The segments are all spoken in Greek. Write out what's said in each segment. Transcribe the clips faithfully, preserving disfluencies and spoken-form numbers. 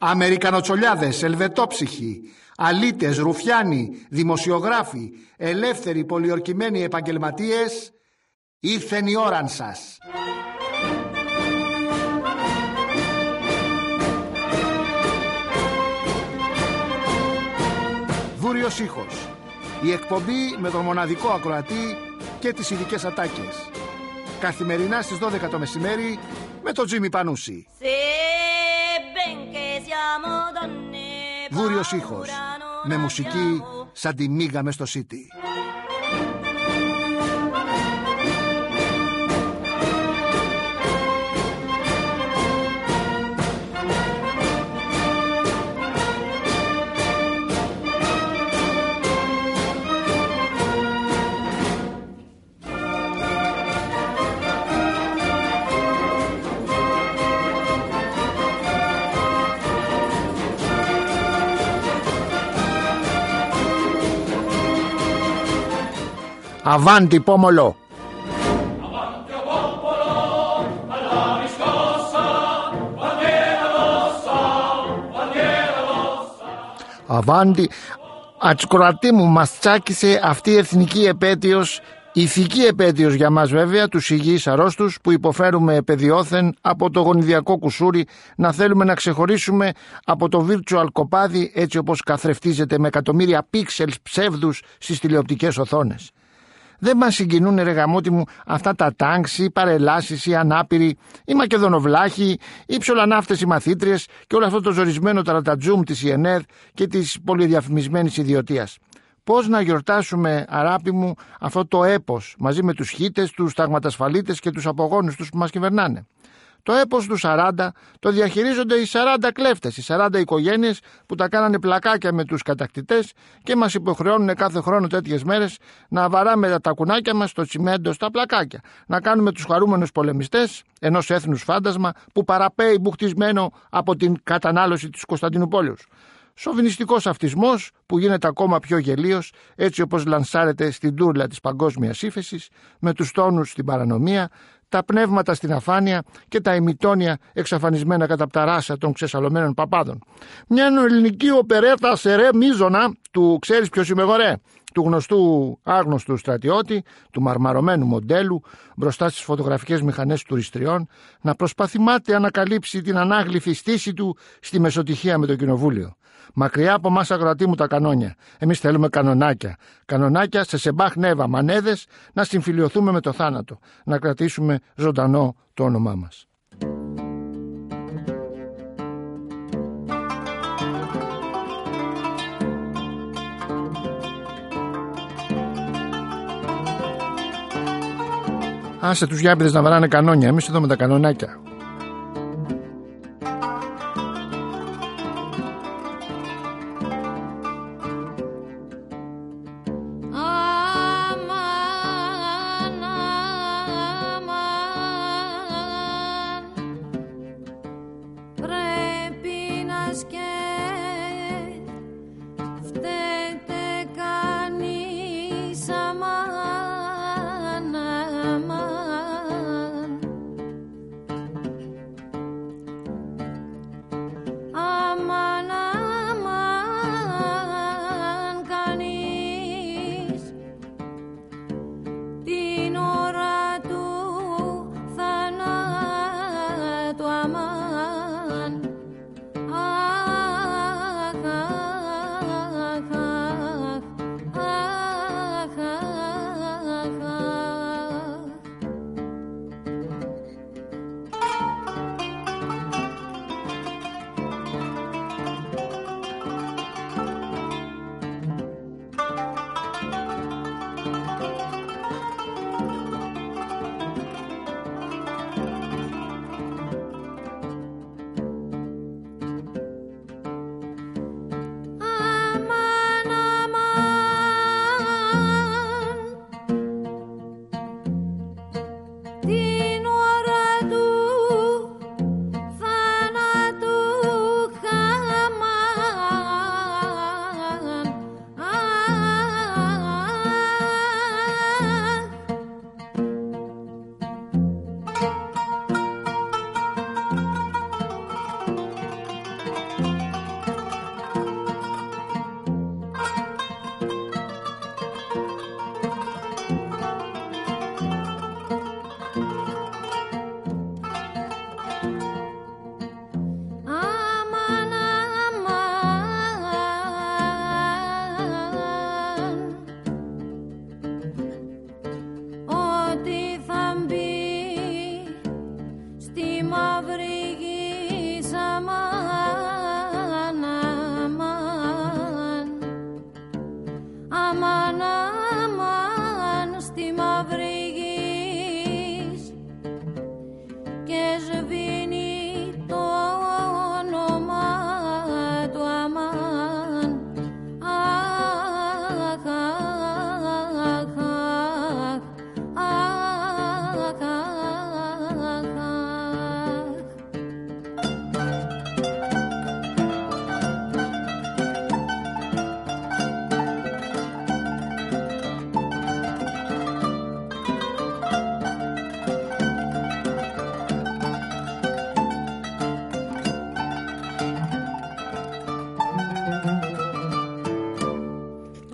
Αμερικανοτσολιάδες, ελβετόψυχοι, αλήτες, ρουφιάνοι, δημοσιογράφοι, ελεύθεροι πολιορκημένοι επαγγελματίες, ήρθεν η ώραν σας. Βούριος ήχος. Η εκπομπή με τον μοναδικό ακροατή και τις ειδικές ατάκες. Καθημερινά στις δώδεκα το μεσημέρι με τον Τζίμι Πανούση. Βούριος ήχος. Με μουσική σαν τη μίγα μες στο City. Αβάντι πόμολο. Αβάντι. Ατσκροατή μου, μας τσάκισε αυτή η εθνική επέτειος, ηθική επέτειος για μας βέβαια, τους υγιείς αρρώστους που υποφέρουμε επεδιώθεν από το γονιδιακό κουσούρι, να θέλουμε να ξεχωρίσουμε από το virtual κοπάδι έτσι όπως καθρεφτίζεται με εκατομμύρια πίξελς ψεύδους στις τηλεοπτικές οθόνες. Δεν μας συγκινούν, ρε γαμώτη μου, αυτά τα τάγκς, οι παρελάσεις, οι ανάπηροι, οι μακεδονοβλάχοι, οι ψολανάφτες, οι μαθήτριες και όλο αυτό το ζορισμένο ταρατατζούμ της ΙΕΝΕΔ και της πολυδιαφημισμένης ιδιωτίας. Πώς να γιορτάσουμε, αράπη μου, αυτό το έπος μαζί με τους χίτες, τους ταγματασφαλίτες και τους απογόνους τους που μας κυβερνάνε. Το έπος του σαράντα το διαχειρίζονται οι σαράντα κλέφτες, οι σαράντα οικογένειες που τα κάνανε πλακάκια με τους κατακτητές και μας υποχρεώνουν κάθε χρόνο τέτοιες μέρες να βαράμε τα κουνάκια μας στο τσιμέντο στα πλακάκια. Να κάνουμε τους χαρούμενους πολεμιστές ενός έθνους φάντασμα που παραπέει μπουχτισμένο από την κατανάλωση της Κωνσταντινούπολης. Σοβινιστικός αυτισμός που γίνεται ακόμα πιο γελίος έτσι όπως λανσάρεται στην τούρλα της παγκόσμιας ύφεσης, με τους τόνους στην παρανομία, τα πνεύματα στην αφάνεια και τα ημιτόνια εξαφανισμένα κατά τα ράσα των ξεσαλωμένων παπάδων. Μια ελληνική οπερέτα σε ρε μίζωνα του «Ξέρεις ποιος είμαι εγώ ρε», του γνωστού άγνωστου στρατιώτη, του μαρμαρωμένου μοντέλου, μπροστά στις φωτογραφικές μηχανές τουριστριών, να προσπαθεί μάταια να ανακαλύψει την ανάγλυφη στήση του στη μεσοτυχία με το κοινοβούλιο. Μακριά από μας, ακροατή μου, τα κανόνια. Εμείς θέλουμε κανονάκια. Κανονάκια σε σεμπάχ νέβα μανέδες, να συμφιλιωθούμε με το θάνατο. Να κρατήσουμε ζωντανό το όνομά μας. Άσε τους γιάπηδες να βαράνε κανόνια. Εμείς εδώ με τα κανονάκια. Ah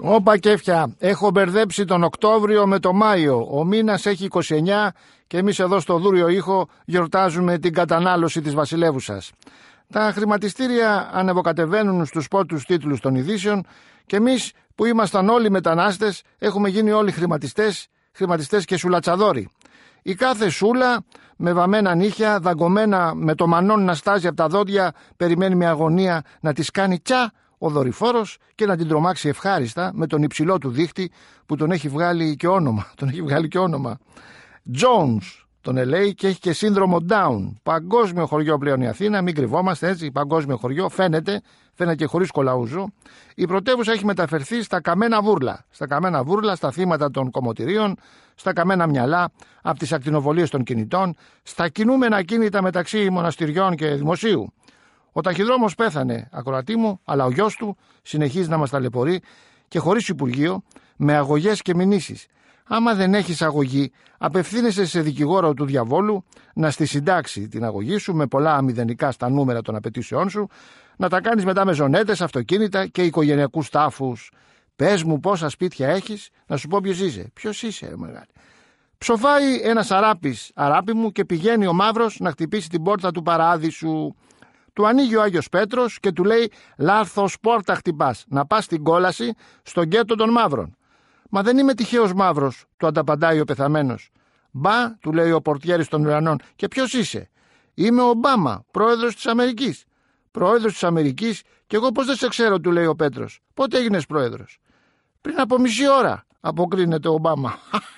Όπα κέφια, έχω μπερδέψει τον Οκτώβριο με τον Μάιο. Ο μήνας έχει είκοσι εννιά και εμείς εδώ στο Δούριο Ήχο γιορτάζουμε την κατανάλωση της βασιλεύουσας. Τα χρηματιστήρια ανεβοκατεβαίνουν στους πρώτους τίτλους των ειδήσεων και εμείς που ήμασταν όλοι μετανάστες έχουμε γίνει όλοι χρηματιστές, χρηματιστές και σουλατσαδόροι. Η κάθε σούλα με βαμμένα νύχια, δαγκωμένα με το μανόν να στάζει από τα δόντια, περιμένει με αγωνία να της κάνει τσα ο δορυφόρος και να την τρομάξει ευχάριστα με τον υψηλό του δίχτυ που τον έχει βγάλει και όνομα. Τον έχει βγάλει και όνομα. Jones τον ελέει και έχει και σύνδρομο Down. Παγκόσμιο χωριό πλέον η Αθήνα, μην κρυβόμαστε έτσι. Παγκόσμιο χωριό, φαίνεται, φαίνεται και χωρίς κολαούζο. Η πρωτεύουσα έχει μεταφερθεί στα καμένα βούρλα. Στα καμένα βούρλα, στα θύματα των κομμωτηρίων, στα καμένα μυαλά από τις ακτινοβολίες των κινητών, στα κινούμενα κίνητα μεταξύ μοναστηριών και δημοσίου. Ο ταχυδρόμος πέθανε, ακροατή μου, αλλά ο γιος του συνεχίζει να μας ταλαιπωρεί και χωρίς Υπουργείο, με αγωγές και μηνύσεις. Άμα δεν έχεις αγωγή, απευθύνεσαι σε δικηγόρο του διαβόλου να στη συντάξει την αγωγή σου με πολλά αμηδενικά στα νούμερα των απαιτήσεών σου, να τα κάνεις μετά με ζωνέτες, αυτοκίνητα και οικογενειακούς τάφους. Πες μου πόσα σπίτια έχεις, να σου πω ποιος είσαι. Ποιος είσαι, μεγάλη. Ψοφάει ένας αράπης, αράπη μου, και πηγαίνει ο μαύρος να χτυπήσει την πόρτα του παράδεισου. Του ανοίγει ο Άγιος Πέτρος και του λέει «Λάθος πόρτα χτυπάς, να πας στην κόλαση στον γκέτο των μαύρων». «Μα δεν είμαι τυχαίος μαύρος», του ανταπαντάει ο πεθαμένος. «Μπα», του λέει ο πορτιέρης των ουρανών, «και ποιος είσαι?» «Είμαι ο Ομπάμα, πρόεδρος της Αμερικής». «Πρόεδρος της Αμερικής, και εγώ πώς δεν σε ξέρω», του λέει ο Πέτρος. «Πότε έγινες πρόεδρος?» «Πριν από μισή ώρα», αποκρίνεται ο Ομπάμα.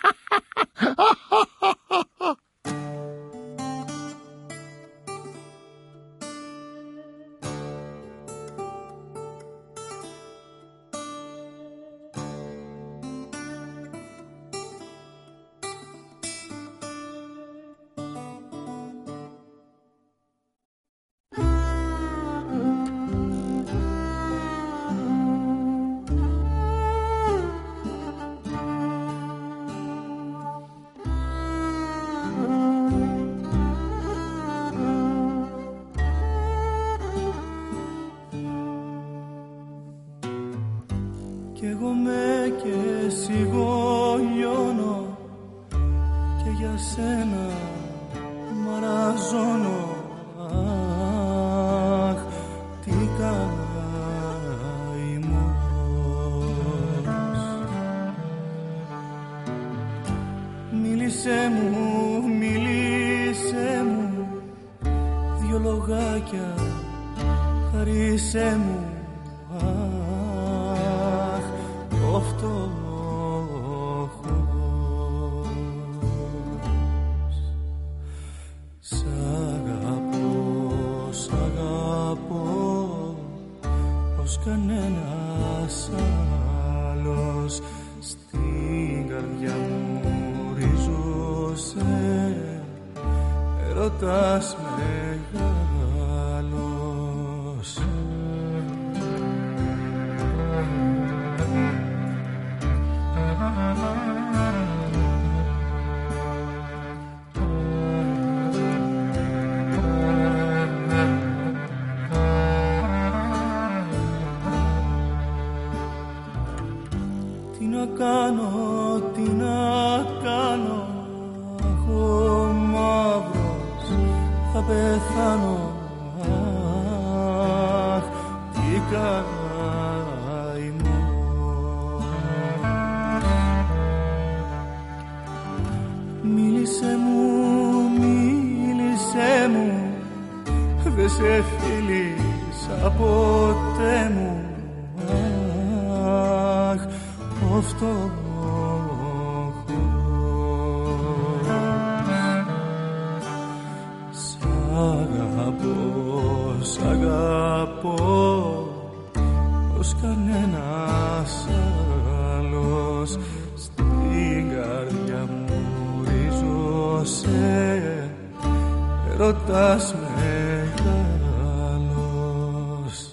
Κι εγώ με και εσύ γολιώνω και για σένα μαραζώνω. Αχ, τι καημός. Μίλησέ μου, μίλησέ μου δυο λογάκια, χαρίσέ μου. Ο φτωχός σ' αγαπώ, σ' αγαπώ ως κανένας άλλος. Στην καρδιά μου ριζώσαι, έρωτας μεγάλος. Τι να κάνω, τι να κάνω, έχω μαύρος, θα πεθάνω. Αχ, τι καημός. Μίλησέ μου, μίλησέ μου, δεν σε φίλησα ποτέ μου. Αχ, ο φτωχός σ' αγαπώ, σ' αγαπώ ως κανένας άλλος. Στην καρδιά μου ριζώσαι, έρωτας μεγάλος.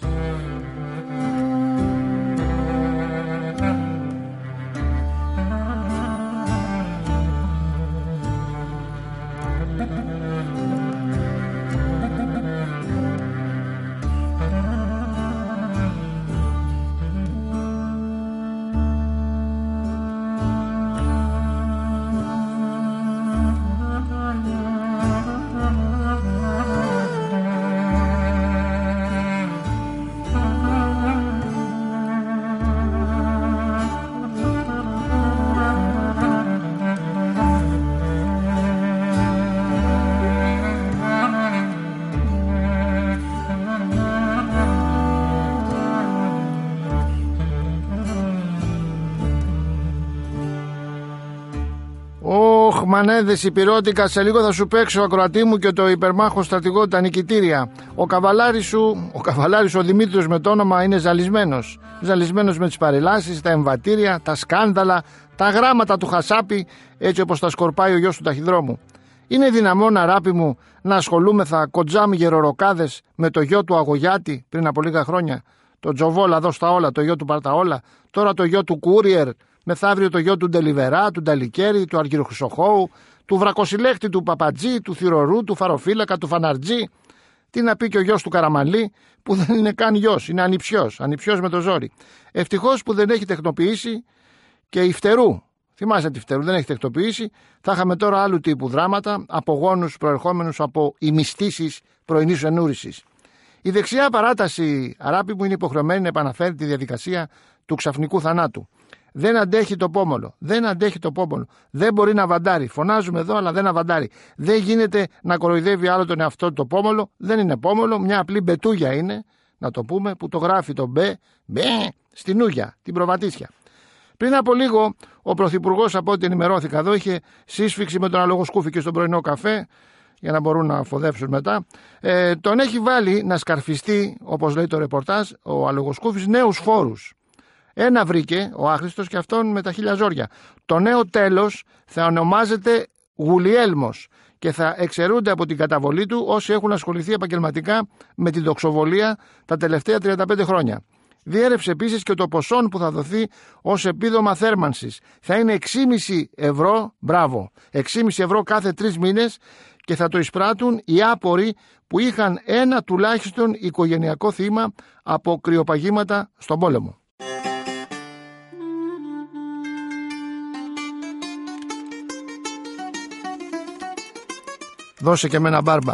Μανέδες Υπηρώτικα, σε λίγο θα σου παίξω, ακροατή μου, και το υπερμάχο στρατηγό, τα νικητήρια. Ο καβαλάρης σου, ο καβαλάρης ο Δημήτριος με το όνομα, είναι ζαλισμένος. Ζαλισμένος με τις παρελάσεις, τα εμβατήρια, τα σκάνδαλα, τα γράμματα του Χασάπη, έτσι όπως τα σκορπάει ο γιος του ταχυδρόμου. Είναι δυναμόν, αράπη μου, να ασχολούμεθα κοντζάμι γεροροκάδες με το γιο του Αγωγιάτη πριν από λίγα χρόνια? Το Τζοβόλα εδώ στα όλα, το γιο του Παρταόλα, τώρα το γιο του Κούριερ, μεθαύριο το γιο του Ντελιβερά, του Νταλικέρη, του Αργυροχρυσοχώου, του Βρακοσυλλέκτη, του Παπατζή, του Θηρορού, του Φαροφύλακα, του Φαναρτζή. Τι να πει και ο γιος του Καραμαλή, που δεν είναι καν γιος, είναι ανιψιός, ανιψιός με το ζόρι. Ευτυχώς που δεν έχει τεχνοποιήσει και η Φτερού. Θυμάσαι τη Φτερού, δεν έχει τεχνοποιήσει. Θα είχαμε τώρα άλλου τύπου δράματα, από γόνους προερχόμενους από ημιστήσεις πρωινής ενούρησης. Η δεξιά παράταση, αράπη μου, είναι υποχρεωμένη να επαναφέρει τη διαδικασία του ξαφνικού θανάτου. Δεν αντέχει το πόμολο. Δεν αντέχει το πόμολο. Δεν μπορεί να βαντάρει. Φωνάζουμε εδώ, αλλά δεν αβαντάρει. Δεν γίνεται να κοροϊδεύει άλλο τον εαυτό του το πόμολο. Δεν είναι πόμολο, μια απλή μπετούγια είναι, να το πούμε, που το γράφει το μπε, μπε, στην ούγια, την προβατήσια. Πριν από λίγο, ο Πρωθυπουργός, από ό,τι ενημερώθηκα εδώ, είχε σύσφιξη με τον αλογοσκούφι και στον πρωινό καφέ, για να μπορούν να φοδέψουν μετά. Ε, τον έχει βάλει να σκαρφιστεί, όπως λέει το ρεπορτάζ, ο αλογοσκούφης, νέους φόρους. Ένα βρήκε ο άχρηστος και αυτόν με τα χίλια ζόρια. Το νέο τέλος θα ονομάζεται Γουλιέλμος και θα εξαιρούνται από την καταβολή του όσοι έχουν ασχοληθεί επαγγελματικά με την τοξοβολία τα τελευταία τριάντα πέντε χρόνια. Διέρευσε επίσης και το ποσό που θα δοθεί ως επίδομα θέρμανσης. Θα είναι έξι κόμμα πέντε ευρώ, μπράβο, έξι κόμμα πέντε ευρώ κάθε τρεις μήνες, και θα το εισπράττουν οι άποροι που είχαν ένα τουλάχιστον οικογενειακό θύμα από κρυοπαγήματα στον πόλεμο. Δώσε και με ένα μπάρμπα.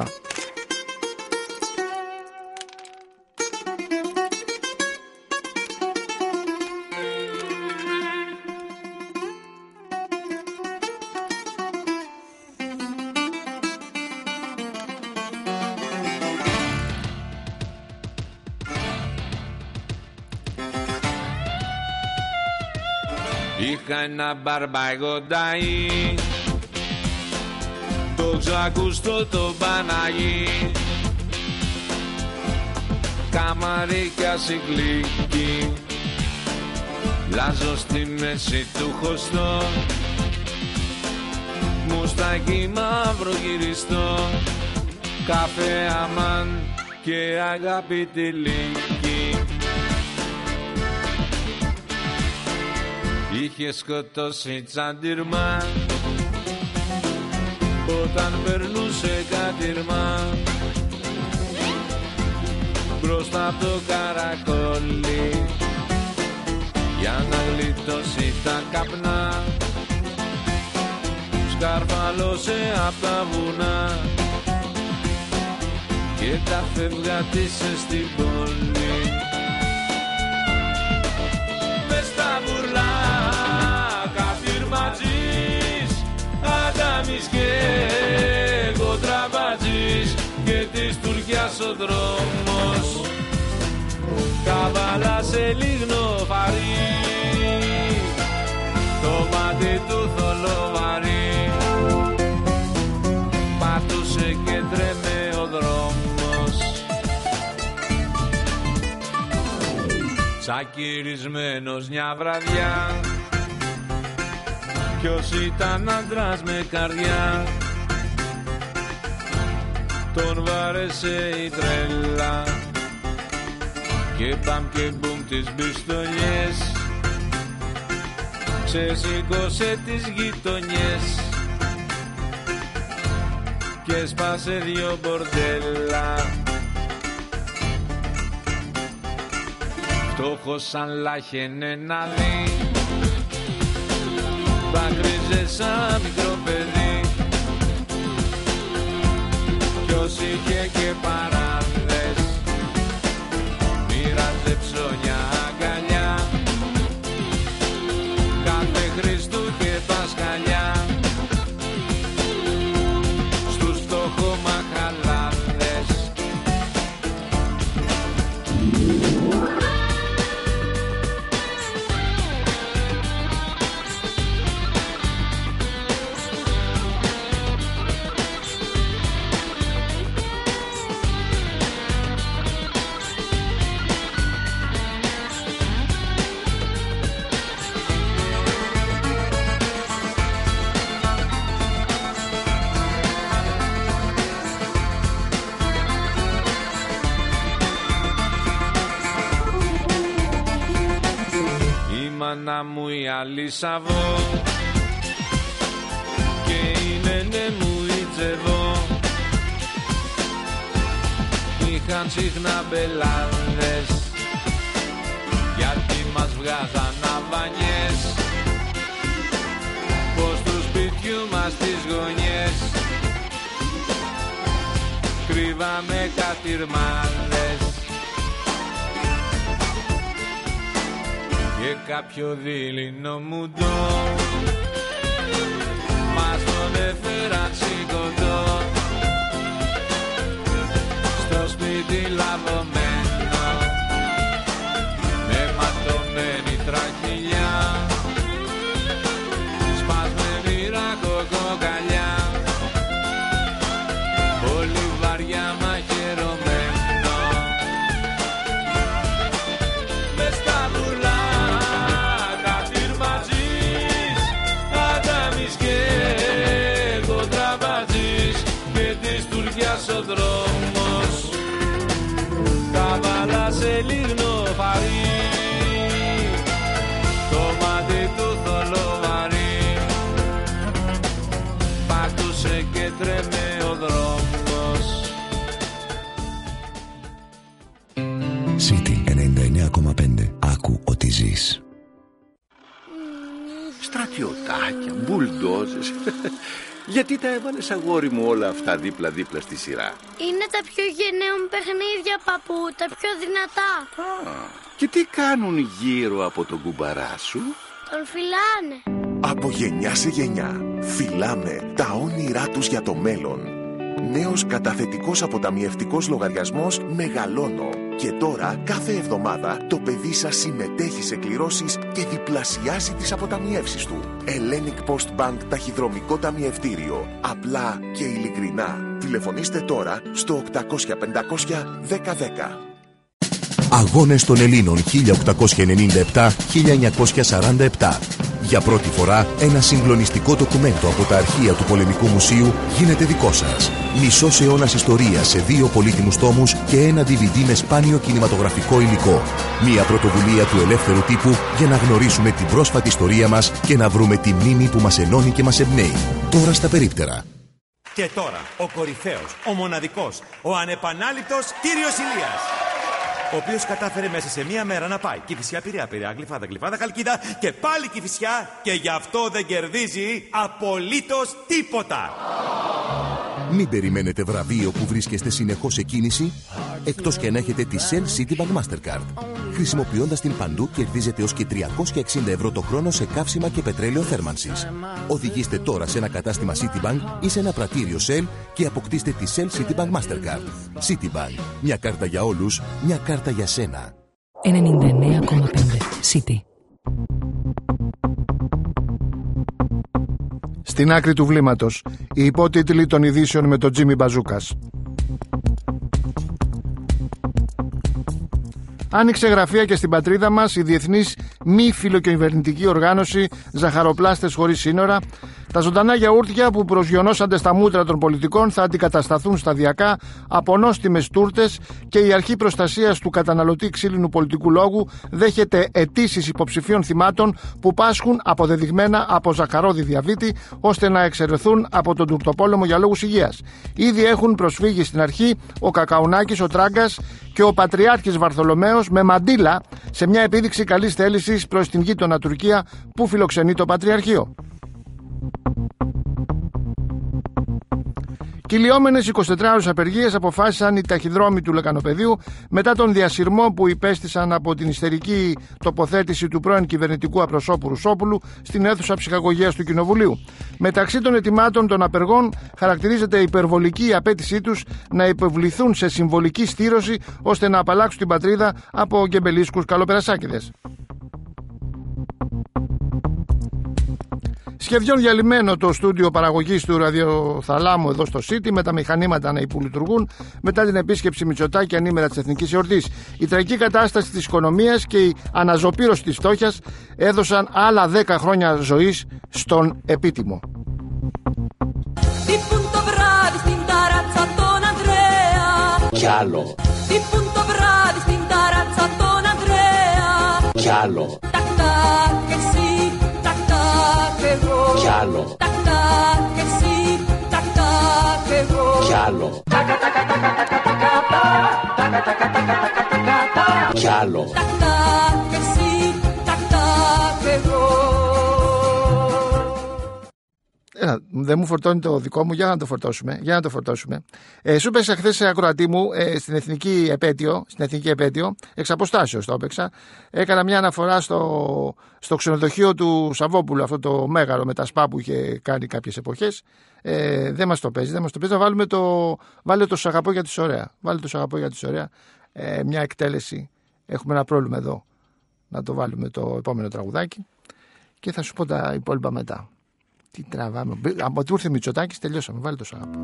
Είχα ένα μπαρμπαγοντάι, το ξακουστό το Παναγί, καμαρίκια συγκλίκη, λάζω στη μέση του χωστό, μουστάκι μαύρο γυριστό, καφέ αμάν και αγάπη τυλίκη. Είχε σκοτώσει τσαντιρμά όταν περνούσε κατηρμά μπροστά από το καρακόλι για να γλιτώσει τα καπνά. Σκαρφαλώσε απ' τα βουνά και τα φεύγα της στην πόλη. Μες στα μπουρλά κατηρματζής, Αντάμις και εγώ τραμπατζής, και της Τουρκιάς ο δρόμος καβάλα σε λίγνο φαρί, το μάτι του θολοβαρί, πατούσε και τρέμε ο δρόμος. Τσακυρισμένος μια βραδιά, ποιος ήταν άντρας με καρδιά, τον βάρεσε η τρέλα και παμ και μπουμ τις μπιστολιές, ξεσήκωσε τις γειτονιές και σπάσε δυο μπορτέλα. Φτώχος σαν λάχαινε να δει, δάκρυζε σαν μικρό παιδί, ποιος είχε και παράδες, μοίραζε ψώνια αγκαλιά, κάθε Χριστού και Πασχαλιά, στους φτωχομαχαλάδες. μάνα μου η Αλίσαβο και η νένε μου η Τζεβό. Είχαν συχνά μπελάδες γιατί μας βγάζαν αβανιές, πως του σπιτιού μας τις γωνιές κρύβαμε κατηρμάδες και κάποιο δειλινό μουντό μας τον έφεραν σηκωτό στο σπίτι λαβωμένο με ματωμένη τραχυλιά, σπασμένη ρακοκοκαλιά, πολύ βαριά μαχαιρωμένο. Μες στα βουλά κατηρματζής, Αντάμις και κοντραμπατζής και της Τουρκιάς ο δρόμος καβάλα σε λίγνο φαρί, το μάτι του θολοβαρί πατούσε και τρέμε ο δρόμος. City ενενήντα εννέα κόμμα πέντε. Άκου ότι ζεις. Στρατιωτάκια, μπουλντόζες. Γιατί τα έβαλες, αγόρι μου, όλα αυτά δίπλα-δίπλα στη σειρά? Είναι τα πιο γενναία μου παιχνίδια, παππού, τα πιο δυνατά. Α, και τι κάνουν γύρω από τον κουμπαρά σου? Τον φυλάνε. Από γενιά σε γενιά φυλάμε τα όνειρά τους για το μέλλον. Νέος καταθετικός αποταμιευτικός λογαριασμός Μεγαλώνω. Και τώρα κάθε εβδομάδα το παιδί σας συμμετέχει σε κληρώσεις και διπλασιάζει τις αποταμιεύσεις του. Hellenic Post Bank ταχυδρομικό ταμιευτήριο. Απλά και ειλικρινά. Τηλεφωνήστε τώρα στο οκτακόσια πεντακόσια δέκα δέκα. Αγώνες των Ελλήνων χίλια οκτακόσια ενενήντα επτά με χίλια εννιακόσια σαράντα επτά. Για πρώτη φορά, ένα συγκλονιστικό ντοκουμέντο από τα αρχεία του Πολεμικού Μουσείου γίνεται δικό σας. Μισός αιώνας ιστορίας σε δύο πολύτιμους τόμους και ένα ντι βι ντι με σπάνιο κινηματογραφικό υλικό. Μια πρωτοβουλία του ελεύθερου τύπου για να γνωρίσουμε την πρόσφατη ιστορία μας και να βρούμε τη μνήμη που μας ενώνει και μας εμπνέει. Τώρα στα περίπτερα. Και τώρα, ο κορυφαίος, ο μοναδικός, ο ανεπανάληπτος κύριος Ηλίας, ο οποίος κατάφερε μέσα σε μία μέρα να πάει Κηφισιά, Πειραιά, Πειραιά, Γλυφάδα, Γλυφάδα, Χαλκίδα και πάλι Κηφισιά, και γι' αυτό δεν κερδίζει απολύτως τίποτα. Μην περιμένετε βραβείο που βρίσκεστε συνεχώς σε κίνηση, εκτός και αν έχετε τη Shell Citibank Mastercard. Χρησιμοποιώντας την παντού κερδίζετε έως και τριακόσια εξήντα ευρώ το χρόνο σε καύσιμα και πετρέλαιο θέρμανσης. Οδηγήστε τώρα σε ένα κατάστημα Citibank ή σε ένα πρατήριο Shell και αποκτήστε τη Shell Citibank Mastercard. Citibank. Μια κάρτα για όλους, μια κάρτα για σένα. ενενήντα εννέα κόμμα πέντε. City. Στην άκρη του βλήματος, οι υπότιτλοι των ειδήσεων με τον Τζίμι Μπαζούκας. Άνοιξε γραφεία και στην πατρίδα μας η διεθνής μη φιλοκυβερνητική οργάνωση Ζαχαροπλάστες Χωρίς Σύνορα. Τα ζωντανά γιαούρτια που προσγειωνώσανται στα μούτρα των πολιτικών θα αντικατασταθούν σταδιακά από νόστιμες τούρτες και η Αρχή Προστασίας του Καταναλωτή Ξύλινου Πολιτικού Λόγου δέχεται αιτήσεις υποψηφίων θυμάτων που πάσχουν αποδεδειγμένα από ζαχαρόδι διαβήτη, ώστε να εξαιρεθούν από τον τουρτοπόλεμο για λόγους υγείας. Ήδη έχουν προσφύγει στην αρχή ο Κακαουνάκης, ο Τράγκας και ο Πατριάρχης Βαρθολομαίος με μαντίλα σε μια επίδειξη καλής θέλησης προς την γείτονα Τουρκία που φιλοξενεί το Πατριαρχείο. Κυλιόμενες εικοσιτετράωρες απεργίες αποφάσισαν οι ταχυδρόμοι του Λεκανοπεδίου μετά τον διασυρμό που υπέστησαν από την ιστερική τοποθέτηση του πρώην κυβερνητικού απροσώπου Ρουσόπουλου στην αίθουσα ψυχαγωγίας του Κοινοβουλίου. Μεταξύ των αιτημάτων των απεργών χαρακτηρίζεται η υπερβολική η απέτησή τους να υποβληθούν σε συμβολική στήρωση ώστε να απαλλάξουν την πατρίδα από γκεμπελίσκους καλοπερασάκηδες. Σχεδόν διαλυμένο το στούντιο παραγωγής του ραδιοθαλάμου εδώ στο City, με τα μηχανήματα να υπολειτουργούν μετά την επίσκεψη Μητσοτάκη ανήμερα της Εθνικής Εορτής. Η τραγική κατάσταση της οικονομίας και η αναζωπήρωση της φτώχειας έδωσαν άλλα δέκα χρόνια ζωής στον επίτιμο. Κι άλλο. Κι άλλο. εσύ, τακ τακ εγώ. Κι άλλο. Τακ τακ εσύ, τακ τακ εγώ. Κι άλλο. Κι άλλο. Τακ τακ εσύ, τακ τακ εγώ. Έλα, δεν μου φορτώνει το δικό μου, για να το φορτώσουμε. Για να το φορτώσουμε. Ε, σου έπαιξα χθες, ακροατή μου, ε, στην εθνική επέτειο, στην εθνική επέτειο, εξ αποστάσεως το έπαιξα. Έκανα μια αναφορά στο, στο ξενοδοχείο του Σαββόπουλου, αυτό το μέγαρο με τα σπα που είχε κάνει κάποιες εποχές. Ε, δεν μας το παίζει, δεν μας το παίζει. Να βάλουμε το, βάλε το «Σ' αγαπώ γιατί είσαι ωραία». Βάλε το «Σ' αγαπώ γιατί είσαι ωραία». Ε, μια εκτέλεση. Έχουμε ένα πρόβλημα εδώ. Να το βάλουμε το επόμενο τραγουδάκι. Και θα σου πω τα υπόλοιπα μετά. Τι τραβάμε. Από ότι ήρθε Μητσοτάκης τελειώσαμε. Βάλε το «Σ' αγαπώ».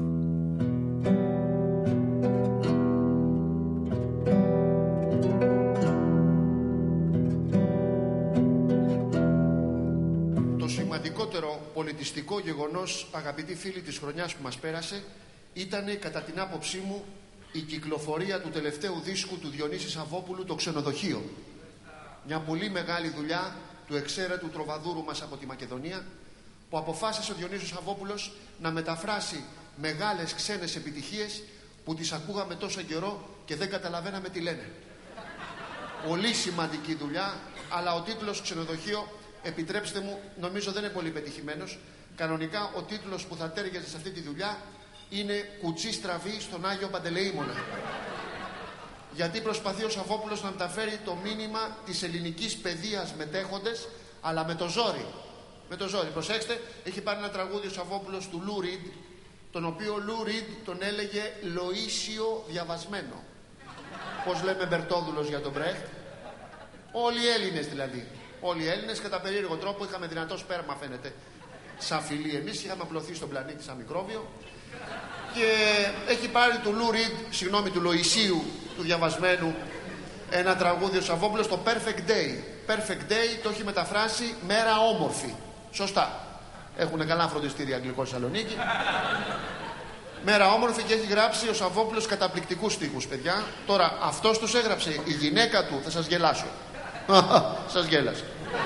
Το σημαντικότερο πολιτιστικό γεγονός, αγαπητοί φίλοι, της χρονιάς που μας πέρασε ήταν, κατά την άποψή μου, η κυκλοφορία του τελευταίου δίσκου του Διονύση Σαββόπουλου, «Το ξενοδοχείο». Μια πολύ μεγάλη δουλειά του εξαίρετου τροβαδούρου μας από τη Μακεδονία, που αποφάσισε ο Διονύσιος Σαββόπουλος να μεταφράσει μεγάλες ξένες επιτυχίες που τις ακούγαμε τόσο καιρό και δεν καταλαβαίναμε τι λένε. Πολύ σημαντική δουλειά, αλλά ο τίτλος «Ξενοδοχείο», επιτρέψτε μου, νομίζω δεν είναι πολύ πετυχημένος. Κανονικά ο τίτλος που θα τέριαζε σε αυτή τη δουλειά είναι «Κουτσί στραβή στον Άγιο Παντελεήμονα». Γιατί προσπαθεί ο Σαββόπουλος να μεταφέρει το μήνυμα της ελληνικής παιδείας μετέχοντες, αλλά με το ζόρι. Με το ζόρι. Προσέξτε, έχει πάρει ένα τραγούδι ο Σαββόπουλος του Λου Ριντ, τον οποίο Λου Ριντ τον έλεγε Λοΐσιο διαβασμένο. Πώς λέμε Μπερτόδουλος για τον Μπρέχτ. Όλοι οι Έλληνες δηλαδή. Όλοι οι Έλληνες, κατά περίεργο τρόπο είχαμε δυνατό σπέρμα, φαίνεται, σαν φυλή εμείς, είχαμε απλωθεί στον πλανήτη σαν μικρόβιο. Και έχει πάρει του Λου Ριντ, συγγνώμη, του Λοϊσίου, του διαβασμένου, ένα τραγούδι ο Σαββόπουλος, το Perfect Day. Perfect Day το έχει μεταφράσει «Μέρα όμορφη». Σωστά. Έχουν καλά φροντιστήρια αγγλικό Θεσσαλονίκη. Μέρα όμορφη, και έχει γράψει ο Σαββόπουλος καταπληκτικούς στίχους, παιδιά. Τώρα, αυτός τους έγραψε, η γυναίκα του, θα σας γελάσω. Σας γέλασε.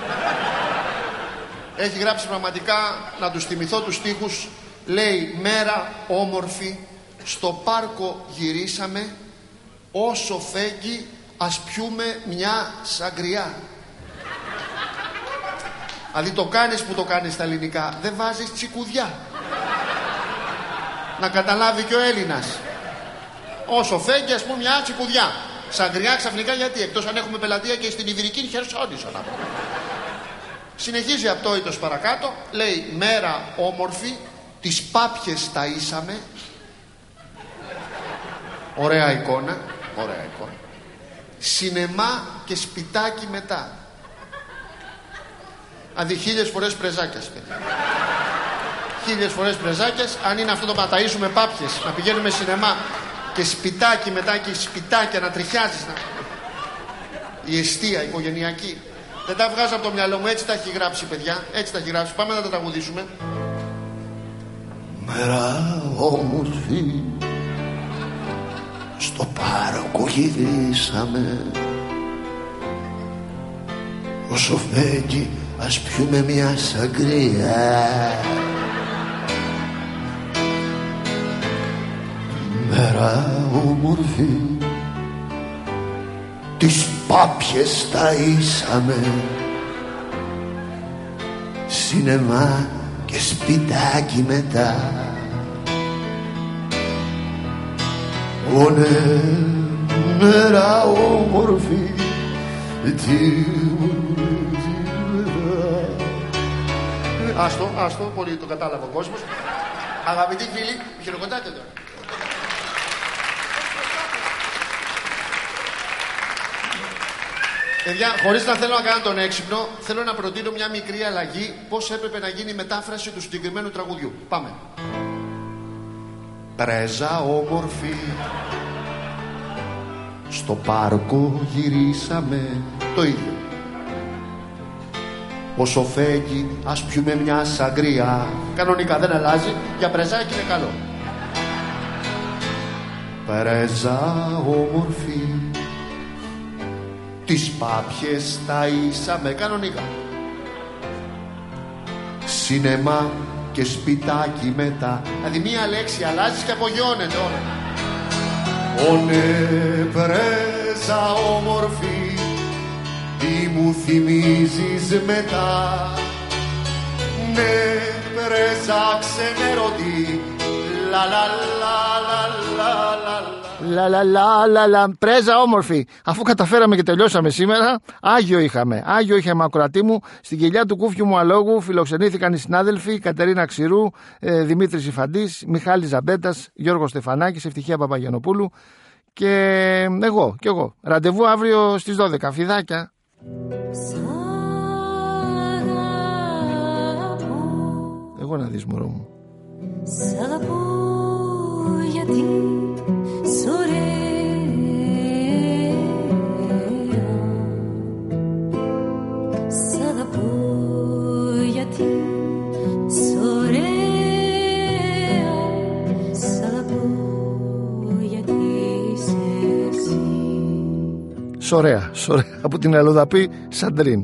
Έχει γράψει πραγματικά, να τους θυμηθώ τους στίχους. Λέει: «Μέρα όμορφη, στο πάρκο γυρίσαμε, όσο φέγγει ας πιούμε μια σαγκριά». Δηλαδή το κάνεις που το κάνεις στα ελληνικά, δεν βάζεις τσικουδιά. Να καταλάβει και ο Έλληνας. Όσο φέγγει ας πούμε μια τσικουδιά. Σαγκριά ξαφνικά γιατί, εκτός αν έχουμε πελατεία και στην Ιβηρική Χερσόνησο να πω. Συνεχίζει απτόητος παρακάτω, λέει: «Μέρα όμορφη, τις πάπιες ταΐσαμε». Ωραία εικόνα, ωραία εικόνα. Σινεμά και σπιτάκι μετά. Δηλαδή χίλιες φορές πρεζάκιας, παιδιά. Χίλιες φορές πρεζάκιας. Αν είναι αυτό το να ταΐσουμε πάπιες, να πηγαίνουμε σινεμά και σπιτάκι μετά, και σπιτάκια να τριχιάζεις, να... η εστία οικογενειακή. Δεν τα βγάζω από το μυαλό μου, έτσι τα έχει γράψει, παιδιά. Έτσι τα έχει γράψει. Πάμε να τα τραγουδήσουμε. Μέρα όμορφη, στο πάρκο γυρίσαμε, όσο φέγγει ας πιούμε μια σαγκρία. Μέρα όμορφη, τις πάπιες ταΐσαμε, σινεμά και σπιτάκι μετά. Ωνε μέρα όμορφη, τι Άστο, άστο, πολύ το κατάλαβε ο κόσμος. Αγαπητοί φίλοι, χειροκροτάτε τώρα. Παιδιά, χωρίς να θέλω να κάνω τον έξυπνο, θέλω να προτείνω μια μικρή αλλαγή πώς έπρεπε να γίνει η μετάφραση του συγκεκριμένου τραγουδιού. Πάμε. Πρέζα όμορφη, στο πάρκο γυρίσαμε, το ίδιο. όσο φέγγει ας πιούμε μια σαγκρία. Κανονικά δεν αλλάζει, για πρεζάκι είναι καλό. Πρέζα όμορφη, τις πάπιες ταΐσαμε. Κανονικά. σινεμά και σπιτάκι μετά. Δηλαδή μία λέξη αλλάζεις και απογειώνεται όλα. Ωνε πρέζα όμορφη, τι μου θυμίζεις μετά. Ναι πρέζα ξενέρωτη, λα λα λα λα λα λα. Λα λα λα λα λα, πρέζα όμορφη. Αφού καταφέραμε και τελειώσαμε σήμερα, Άγιο είχαμε. Άγιο είχαμε, ακροατή μου. Στην κοιλιά του Κούφιου μου αλόγου φιλοξενήθηκαν οι συνάδελφοι Κατερίνα Ξηρού, ε, Δημήτρης Ιφαντής, Μιχάλης Ζαμπέτας, Γιώργος Στεφανάκης, Ευτυχία Παπαγιανοπούλου και εγώ. Και εγώ. Ραντεβού αύριο στις δώδεκα. Φιδάκια. Εγώ να δεις, μωρό μου. γιατί Σωρέα, σωρέα, από την αλλοδαπή Σαντρίν.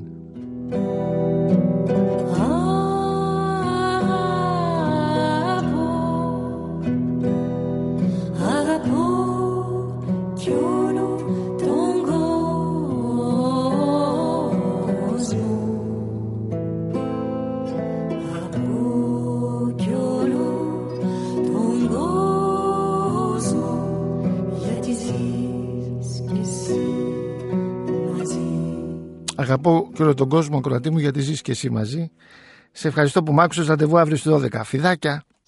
Αγαπώ και όλο τον κόσμο, ακροατή μου, γιατί ζεις και εσύ μαζί. Σε ευχαριστώ που μ' άκουσες. Ραντεβού αύριο στις δώδεκα. Φιδάκια.